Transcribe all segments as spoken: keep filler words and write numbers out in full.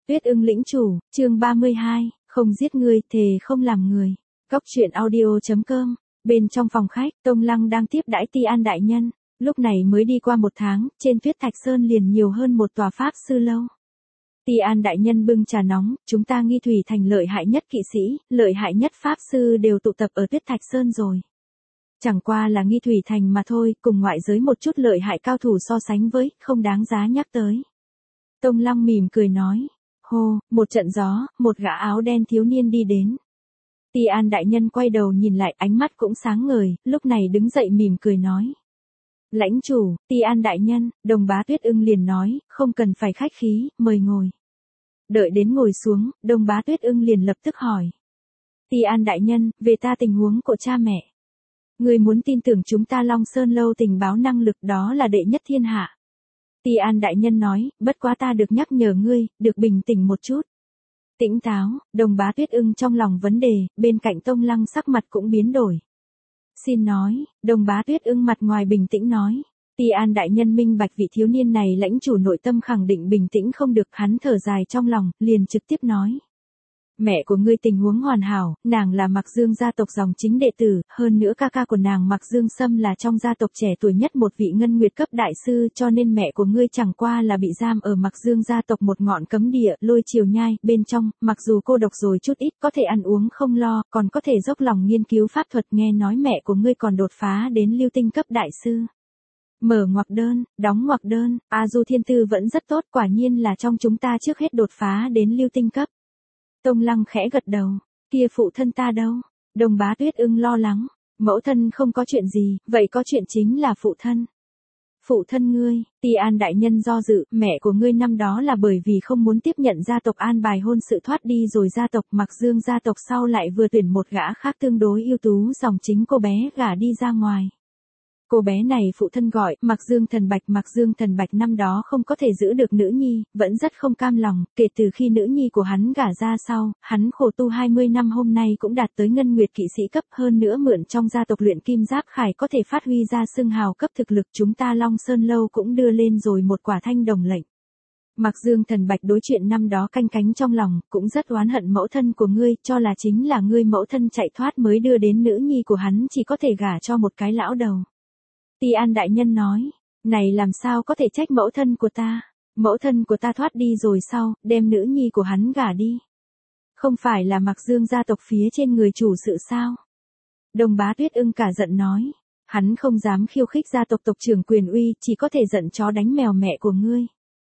Tuyết ưng lĩnh chủ, chương ba mươi hai, không giết ngươi, thề không làm người. Cốc truyện audio chấm com. Bên trong phòng khách, Tông Lăng đang tiếp đãi Ti An đại nhân. Lúc này mới đi qua một tháng, trên Tuyết Thạch Sơn liền nhiều hơn một tòa pháp sư lâu. Ti An đại nhân bưng trà nóng, chúng ta Nghi Thủy Thành lợi hại nhất kỵ sĩ, lợi hại nhất pháp sư đều tụ tập ở Tuyết Thạch Sơn rồi. Chẳng qua là Nghi Thủy Thành mà thôi, cùng ngoại giới một chút lợi hại cao thủ so sánh với, không đáng giá nhắc tới. Tông Lăng mỉm cười nói. Hô, một trận gió, một gã áo đen thiếu niên đi đến. Ti An đại nhân quay đầu nhìn lại, ánh mắt cũng sáng ngời, lúc này đứng dậy mỉm cười nói. Lãnh chủ, Ti An đại nhân, Đồng Bá Tuyết ưng liền nói, không cần phải khách khí, mời ngồi. Đợi đến ngồi xuống, Đồng Bá Tuyết ưng liền lập tức hỏi. Ti An đại nhân, về ta tình huống của cha mẹ. Người muốn tin tưởng chúng ta Long Sơn Lâu tình báo năng lực đó là đệ nhất thiên hạ. Ti An đại nhân nói, bất quá ta được nhắc nhở ngươi, được bình tĩnh một chút. Tĩnh táo, Đồng Bá Tuyết ưng trong lòng vấn đề, bên cạnh Tông Lăng sắc mặt cũng biến đổi. Xin nói, Đồng Bá Tuyết ưng mặt ngoài bình tĩnh nói. Ti An đại nhân minh bạch vị thiếu niên này lãnh chủ nội tâm khẳng định bình tĩnh không được, hắn thở dài trong lòng, liền trực tiếp nói. Mẹ của ngươi tình huống hoàn hảo, nàng là Mạc Dương gia tộc dòng chính đệ tử, hơn nữa ca ca của nàng Mạc Dương Sâm là trong gia tộc trẻ tuổi nhất một vị ngân nguyệt cấp đại sư, cho nên mẹ của ngươi chẳng qua là bị giam ở Mạc Dương gia tộc một ngọn cấm địa, Lôi Triều Nhai, bên trong, mặc dù cô độc rồi chút ít, có thể ăn uống không lo, còn có thể dốc lòng nghiên cứu pháp thuật, nghe nói mẹ của ngươi còn đột phá đến lưu tinh cấp đại sư. Mở ngoặc đơn, đóng ngoặc đơn, A Du thiên tư vẫn rất tốt, quả nhiên là trong chúng ta trước hết đột phá đến lưu tinh cấp. Tông Lăng khẽ gật đầu, kia phụ thân ta đâu? Đồng Bá Tuyết ưng lo lắng, mẫu thân không có chuyện gì, vậy có chuyện chính là phụ thân. Phụ thân ngươi, Ti An đại nhân do dự, mẹ của ngươi năm đó là bởi vì không muốn tiếp nhận gia tộc an bài hôn sự thoát đi rồi gia tộc Mạc Dương gia tộc sau lại vừa tuyển một gã khác tương đối ưu tú dòng chính cô bé gả đi ra ngoài. Cô bé này phụ thân gọi Mạc Dương Thần Bạch. Mạc Dương Thần Bạch năm đó không có thể giữ được nữ nhi, vẫn rất không cam lòng, kể từ khi nữ nhi của hắn gả ra sau, hắn khổ tu hai mươi năm hôm nay cũng đạt tới ngân nguyệt kỵ sĩ cấp, hơn nữa mượn trong gia tộc luyện kim giáp khải có thể phát huy ra xưng hào cấp thực lực, chúng ta Long Sơn Lâu cũng đưa lên rồi một quả thanh đồng lệnh. Mạc Dương Thần Bạch đối chuyện năm đó canh cánh trong lòng, cũng rất oán hận mẫu thân của ngươi, cho là chính là ngươi mẫu thân chạy thoát mới đưa đến nữ nhi của hắn chỉ có thể gả cho một cái lão đầu. Ti An đại nhân nói, này làm sao có thể trách mẫu thân của ta, mẫu thân của ta thoát đi rồi sau, đem nữ nhi của hắn gả đi. Không phải là Mạc Dương gia tộc phía trên người chủ sự sao? Đồng Bá Tuyết ưng cả giận nói, hắn không dám khiêu khích gia tộc tộc trưởng quyền uy, chỉ có thể giận chó đánh mèo mẹ của ngươi.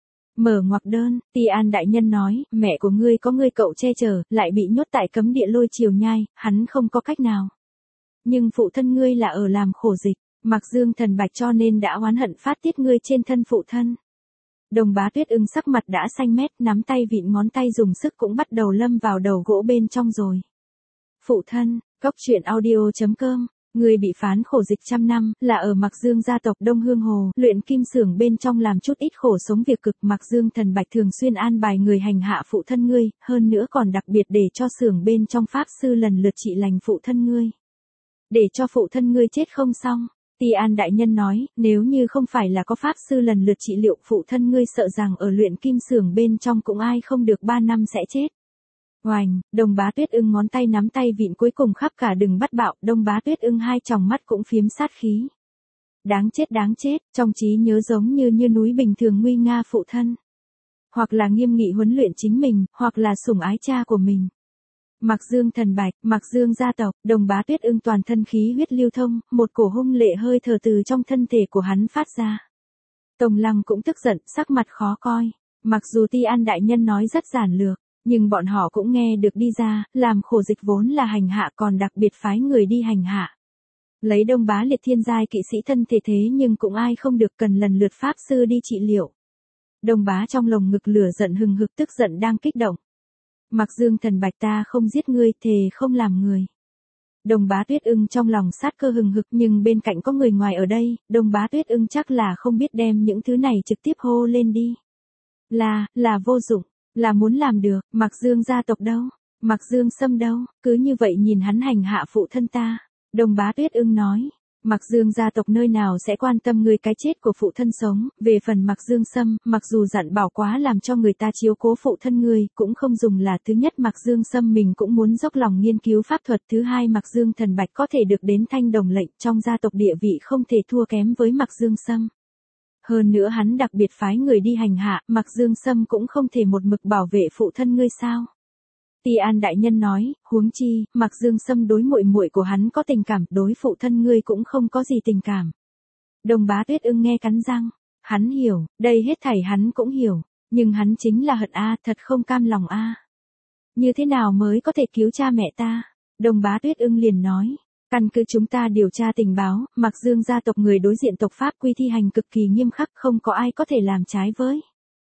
Mở ngoặc đơn, Ti An đại nhân nói, mẹ của ngươi có ngươi cậu che chở, lại bị nhốt tại cấm địa Lôi Triều Nhai, hắn không có cách nào. Nhưng phụ thân ngươi là ở làm khổ dịch. Mạc Dương Thần Bạch cho nên đã oán hận phát tiết ngươi trên thân phụ thân. Đồng Bá Tuyết ưng sắc mặt đã xanh mét, nắm tay vịn ngón tay dùng sức cũng bắt đầu lâm vào đầu gỗ bên trong rồi. Phụ thân, Cốc truyện audio chấm com, người bị phán khổ dịch trăm năm, là ở Mạc Dương gia tộc Đông Hương Hồ, luyện kim xưởng bên trong làm chút ít khổ sống việc cực. Mạc Dương Thần Bạch thường xuyên an bài người hành hạ phụ thân ngươi, hơn nữa còn đặc biệt để cho xưởng bên trong pháp sư lần lượt trị lành phụ thân ngươi. Để cho phụ thân ngươi chết không xong. Ti An đại nhân nói, nếu như không phải là có pháp sư lần lượt trị liệu phụ thân ngươi sợ rằng ở luyện kim xưởng bên trong cũng ai không được ba năm sẽ chết. Oành, Đồng Bá Tuyết ưng ngón tay nắm tay vịn cuối cùng khắp cả đừng bắt bạo, Đồng Bá Tuyết ưng hai tròng mắt cũng phiếm sát khí. Đáng chết đáng chết, trong trí nhớ giống như như núi bình thường nguy nga phụ thân. Hoặc là nghiêm nghị huấn luyện chính mình, hoặc là sủng ái cha của mình. Mạc Dương Thần Bạch, Mạc Dương gia tộc, Đồng Bá Tuyết ưng toàn thân khí huyết lưu thông, một cổ hung lệ hơi thở từ trong thân thể của hắn phát ra. Tông Lăng cũng tức giận, sắc mặt khó coi. Mặc dù Ti An đại nhân nói rất giản lược, nhưng bọn họ cũng nghe được đi ra, làm khổ dịch vốn là hành hạ còn đặc biệt phái người đi hành hạ. Lấy Đông Bá liệt thiên giai kỵ sĩ thân thể thế nhưng cũng ai không được cần lần lượt pháp sư đi trị liệu. Đồng Bá trong lồng ngực lửa giận hừng hực tức giận đang kích động. Mạc Dương Thần Bạch ta không giết ngươi, thề không làm người. Đồng Bá Tuyết ưng trong lòng sát cơ hừng hực nhưng bên cạnh có người ngoài ở đây, Đồng Bá Tuyết ưng chắc là không biết đem những thứ này trực tiếp hô lên đi. Là, là vô dụng, là muốn làm được, Mạc Dương gia tộc đâu, Mạc Dương Sâm đâu, cứ như vậy nhìn hắn hành hạ phụ thân ta. Đồng Bá Tuyết ưng nói, Mặc Dương gia tộc nơi nào sẽ quan tâm người cái chết của phụ thân sống, về phần Mặc Dương Sâm, mặc dù dặn bảo quá làm cho người ta chiếu cố phụ thân ngươi, cũng không dùng là thứ nhất Mặc Dương Sâm mình cũng muốn dốc lòng nghiên cứu pháp thuật, thứ hai Mặc Dương Thần Bạch có thể được đến thanh đồng lệnh, trong gia tộc địa vị không thể thua kém với Mặc Dương Sâm. Hơn nữa hắn đặc biệt phái người đi hành hạ, Mặc Dương Sâm cũng không thể một mực bảo vệ phụ thân ngươi sao? Ti An đại nhân nói, huống chi, Mặc Dương Sâm đối muội muội của hắn có tình cảm, đối phụ thân ngươi cũng không có gì tình cảm. Đồng Bá Tuyết Ưng nghe cắn răng, hắn hiểu, đây hết thảy hắn cũng hiểu, nhưng hắn chính là hận a, thật không cam lòng a. Như thế nào mới có thể cứu cha mẹ ta? Đồng Bá Tuyết Ưng liền nói, căn cứ chúng ta điều tra tình báo, Mặc Dương gia tộc người đối diện tộc pháp quy thi hành cực kỳ nghiêm khắc, không có ai có thể làm trái với.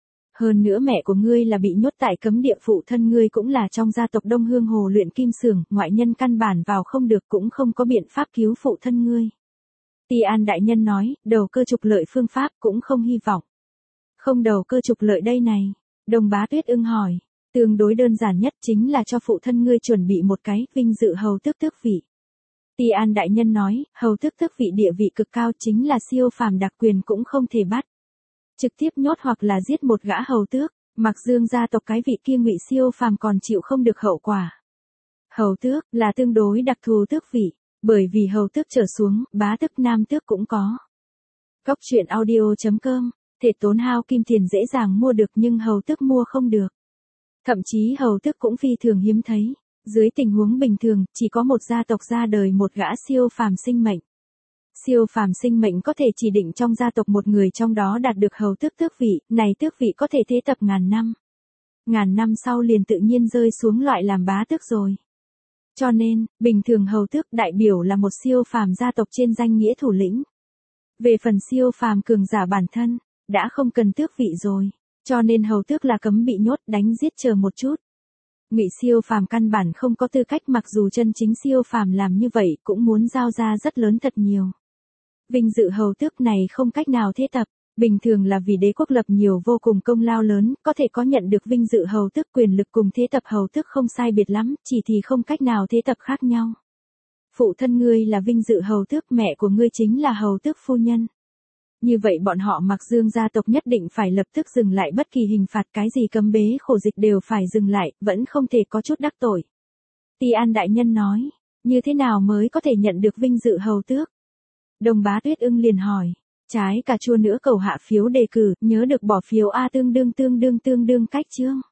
Hơn nữa mẹ của ngươi là bị nhốt tại cấm địa, phụ thân ngươi cũng là trong gia tộc Đông Hương Hồ luyện kim xưởng, ngoại nhân căn bản vào không được, cũng không có biện pháp cứu phụ thân ngươi. Ti An đại nhân nói, đầu cơ trục lợi phương pháp cũng không hy vọng. Không đầu cơ trục lợi đây này. Đồng Bá Tuyết Ưng hỏi, tương đối đơn giản nhất chính là cho phụ thân ngươi chuẩn bị một cái vinh dự hầu tước tước vị. Ti An đại nhân nói, hầu tước tước vị địa vị cực cao, chính là siêu phàm đặc quyền, cũng không thể bắt. Trực tiếp nhốt hoặc là giết một gã hầu tước, Mặc Dương gia tộc cái vị kia ngụy siêu phàm còn chịu không được hậu quả. Hầu tước là tương đối đặc thù tước vị, bởi vì hầu tước trở xuống, bá tước nam tước cũng có. Cóc truyện audio chấm com, thể tốn hao kim tiền dễ dàng mua được nhưng hầu tước mua không được. Thậm chí hầu tước cũng phi thường hiếm thấy, dưới tình huống bình thường, chỉ có một gia tộc ra đời một gã siêu phàm sinh mệnh. Siêu phàm sinh mệnh có thể chỉ định trong gia tộc một người trong đó đạt được hầu tước tước vị, này tước vị có thể thế tập ngàn năm. Ngàn năm sau liền tự nhiên rơi xuống loại làm bá tước rồi. Cho nên, bình thường hầu tước đại biểu là một siêu phàm gia tộc trên danh nghĩa thủ lĩnh. Về phần siêu phàm cường giả bản thân, đã không cần tước vị rồi, cho nên hầu tước là cấm bị nhốt, đánh giết chờ một chút. Ngụy siêu phàm căn bản không có tư cách, mặc dù chân chính siêu phàm làm như vậy cũng muốn giao ra rất lớn thật nhiều. Vinh dự hầu tước này không cách nào thế tập, bình thường là vì đế quốc lập nhiều vô cùng công lao lớn, có thể có nhận được vinh dự hầu tước, quyền lực cùng thế tập hầu tước không sai biệt lắm, chỉ thì không cách nào thế tập khác nhau. Phụ thân ngươi là vinh dự hầu tước, mẹ của ngươi chính là hầu tước phu nhân. Như vậy bọn họ Mặc Dương gia tộc nhất định phải lập tức dừng lại bất kỳ hình phạt, cái gì cấm bế khổ dịch đều phải dừng lại, vẫn không thể có chút đắc tội. Ti An đại nhân nói, như thế nào mới có thể nhận được vinh dự hầu tước? Đồng Bá Tuyết Ưng liền hỏi, trái cà chua nữa cầu hạ phiếu đề cử, nhớ được bỏ phiếu A tương đương tương đương tương đương cách chương.